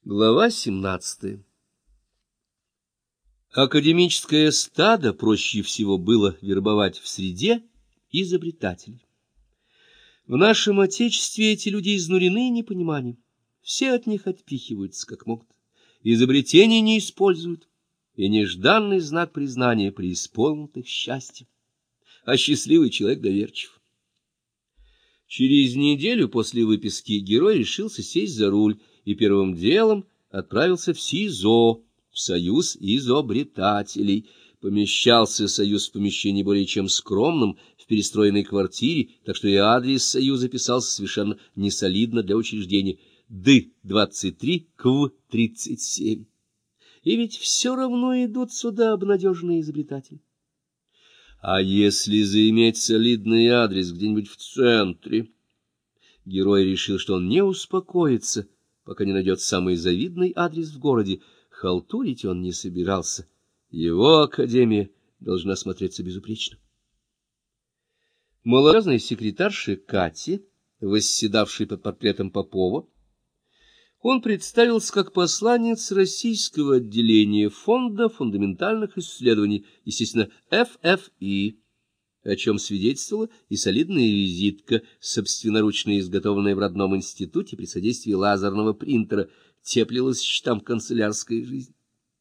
Глава 17. Академическое стадо проще всего было вербовать в среде изобретателей. В нашем Отечестве эти люди изнурены непониманием. Все от них отпихиваются, как могут. Изобретения не используют, и нежданный знак признания преисполнит их счастьем. А счастливый человек доверчив. Через неделю после выписки герой решился сесть за руль и первым делом отправился в СИЗО, в союз изобретателей. Помещался союз в помещении более чем скромном, в перестроенной квартире, так что и адрес союза писался совершенно несолидно для учреждения: Д-23, Кв-37. И ведь все равно идут сюда обнадеженные изобретатели. А если заиметь солидный адрес где-нибудь в центре? Герой решил, что он не успокоится, пока не найдет самый завидный адрес в городе. Халтурить он не собирался. Его академия должна смотреться безупречно. Малозвездной секретарше Кате, восседавшей под портретом Попова, он представился как посланец российского отделения Фонда фундаментальных исследований, естественно, ФФИ, о чем свидетельствовала и солидная визитка, собственноручно изготовленная в родном институте при содействии лазерного принтера, теплилась счетам канцелярская жизнь.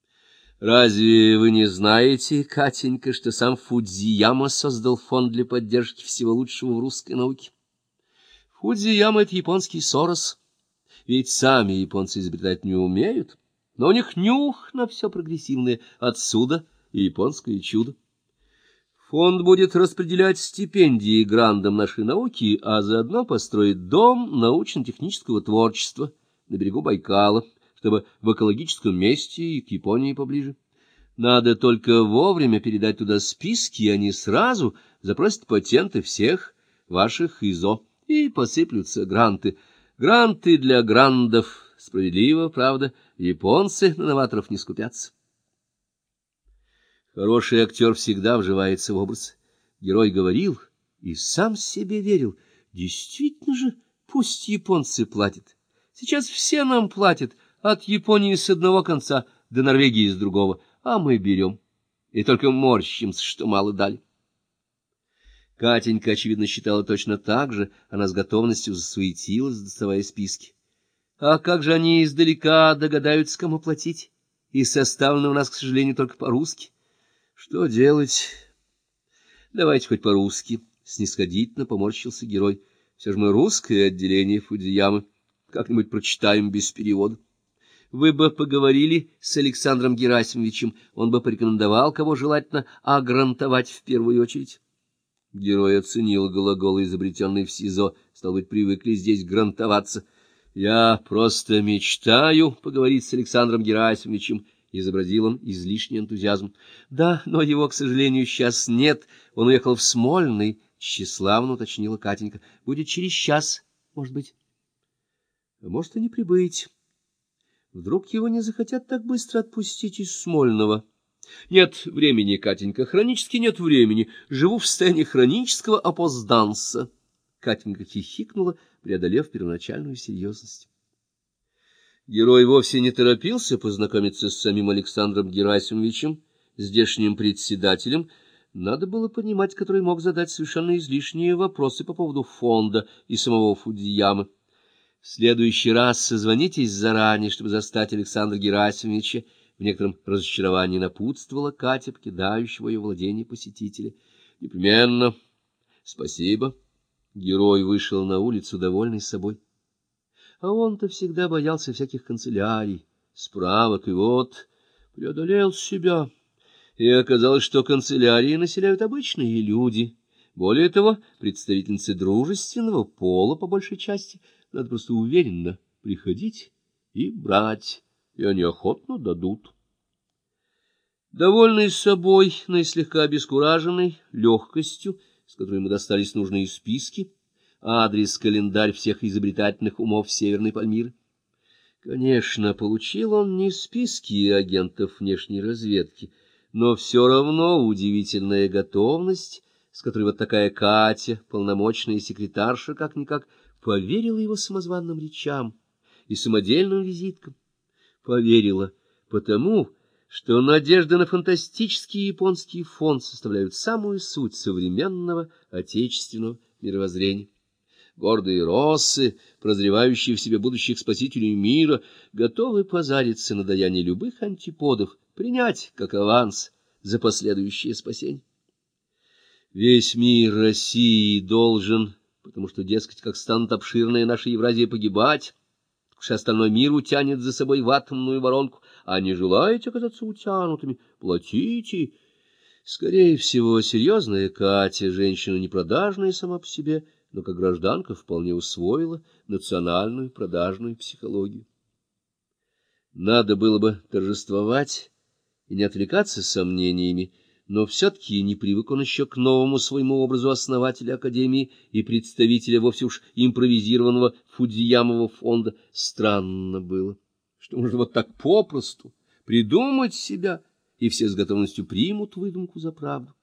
Разве вы не знаете, Катенька, что сам Фудзияма создал фонд для поддержки всего лучшего в русской науке? Фудзияма — это японский Сорос. Ведь сами японцы изобретать не умеют, но у них нюх на все прогрессивное, отсюда и японское чудо. Фонд будет распределять стипендии грандам нашей науки, а заодно построит дом научно-технического творчества на берегу Байкала, чтобы в экологическом месте и к Японии поближе. Надо только вовремя передать туда списки, и они сразу запросят патенты всех ваших ИЗО, и посыплются гранты. Гранты для грандов. Справедливо, правда, японцы на новаторов не скупятся. Хороший актер всегда вживается в образ. Герой говорил и сам себе верил. Действительно же, пусть японцы платят. Сейчас все нам платят, от Японии с одного конца до Норвегии с другого, а мы берем. И только морщимся, что мало дали. Катенька, очевидно, считала точно так же, она с готовностью засуетилась, доставая списки. А как же они издалека догадаются, кому платить? И составлено у нас, к сожалению, только по-русски. Что делать? Давайте хоть по-русски. Снисходительно поморщился герой. Все же мы русское отделение Фудзиямы. Как-нибудь прочитаем без перевода. Вы бы поговорили с Александром Герасимовичем, он бы порекомендовал, кого желательно огрантовать в первую очередь. Герой оценил глагол, изобретенный в СИЗО, стало быть, привыкли здесь грантоваться. Я просто мечтаю поговорить с Александром Герасимовичем, изобразил он излишний энтузиазм. Да, но его, к сожалению, сейчас нет. Он уехал в Смольный, тщеславно уточнила Катенька. Будет через час, может быть. А может, и не прибыть. Вдруг его не захотят так быстро отпустить из Смольного. Нет времени, Катенька, хронически нет времени. Живу в состоянии хронического опозданса. Катенька хихикнула, преодолев первоначальную серьезность. Герой вовсе не торопился познакомиться с самим Александром Герасимовичем, здешним председателем. Надо было понимать, который мог задать совершенно излишние вопросы по поводу фонда и самого Фудзиямы. В следующий раз созвонитесь заранее, чтобы застать Александра Герасимовича. В некотором разочаровании напутствовала Катя, покидающего ее владение посетителя. Непременно. Спасибо. Герой вышел на улицу, довольный собой. А он-то всегда боялся всяких канцелярий, справок, и вот преодолел себя. И оказалось, что канцелярии населяют обычные люди. Более того, представительницы дружественного пола, по большей части, надо просто уверенно приходить и брать, и они охотно дадут. Довольный собой, но и слегка обескураженный легкостью, с которой ему достались нужные списки, адрес, календарь всех изобретательных умов Северной Пальмиры. Конечно, получил он не списки агентов внешней разведки, но все равно удивительная готовность, с которой вот такая Катя, полномочная секретарша, как-никак, поверила его самозванным речам и самодельным визиткам. Поверила, потому что надежды на фантастический японский фон составляют самую суть современного отечественного мировоззрения. Гордые россы, прозревающие в себе будущих спасителей мира, готовы позариться на даяние любых антиподов, принять как аванс за последующее спасение. Весь мир России должен, потому что, дескать, как станет обширная наша Евразия погибать, уж остальной мир утянет за собой в атомную воронку, а не желаете оказаться утянутыми, платите. Скорее всего, серьезная Катя, женщина непродажная сама по себе, но как гражданка вполне усвоила национальную продажную психологию. Надо было бы торжествовать и не отвлекаться сомнениями, но все-таки не привык он еще к новому своему образу основателя Академии и представителя вовсе уж импровизированного Фудзиямового фонда. Странно было, что можно вот так попросту придумать себя, и все с готовностью примут выдумку за правду.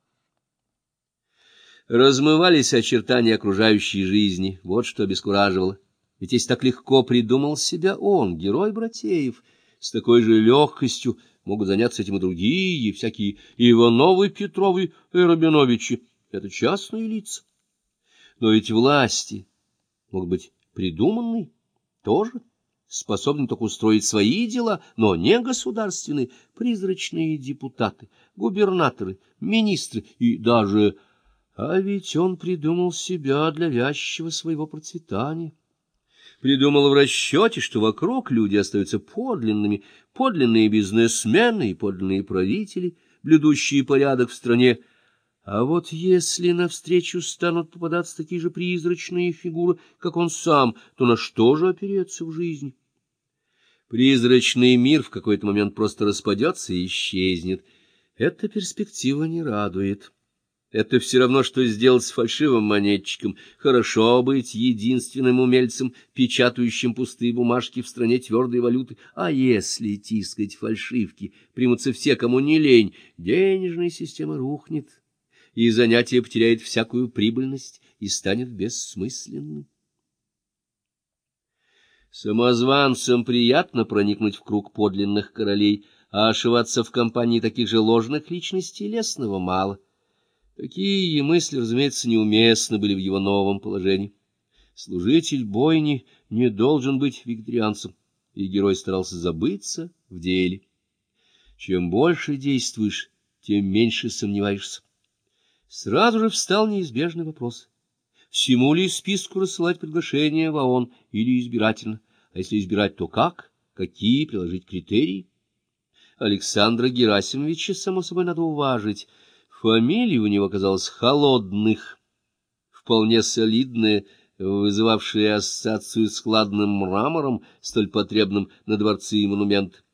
Размывались очертания окружающей жизни, вот что обескураживало. Ведь если так легко придумал себя он, герой Братеев, с такой же легкостью могут заняться этим и другие, всякие Ивановы, Петровы и Рабиновичи. Это частные лица. Но ведь власти могут быть придуманные тоже, способны только устроить свои дела, но не государственные, призрачные депутаты, губернаторы, министры и даже... А ведь он придумал себя для вящего своего процветания. Придумал в расчете, что вокруг люди остаются подлинными, подлинные бизнесмены и подлинные правители, блюдущие порядок в стране. А вот если навстречу станут попадаться такие же призрачные фигуры, как он сам, то на что же опереться в жизни? Призрачный мир в какой-то момент просто распадется и исчезнет. Эта перспектива не радует. Это все равно, что сделать с фальшивым монетчиком. Хорошо быть единственным умельцем, печатающим пустые бумажки в стране твердой валюты. А если тискать фальшивки примутся все, кому не лень, денежная система рухнет, и занятие потеряет всякую прибыльность и станет бессмысленным. Самозванцам приятно проникнуть в круг подлинных королей, а ошиваться в компании таких же ложных личностей лестного мало. Такие мысли, разумеется, неуместны были в его новом положении. Служитель бойни не должен быть вегетарианцем, и герой старался забыться в деле. Чем больше действуешь, тем меньше сомневаешься. Сразу же встал неизбежный вопрос: всему ли списку рассылать приглашение в ООН или избирательно? А если избирать, то как? Какие приложить критерии? Александра Герасимовича, само собой, надо уважить. Фамилия у него оказалась Холодных, вполне солидная, вызывавшая ассоциацию с хладным мрамором, столь потребным на дворцы и монументы.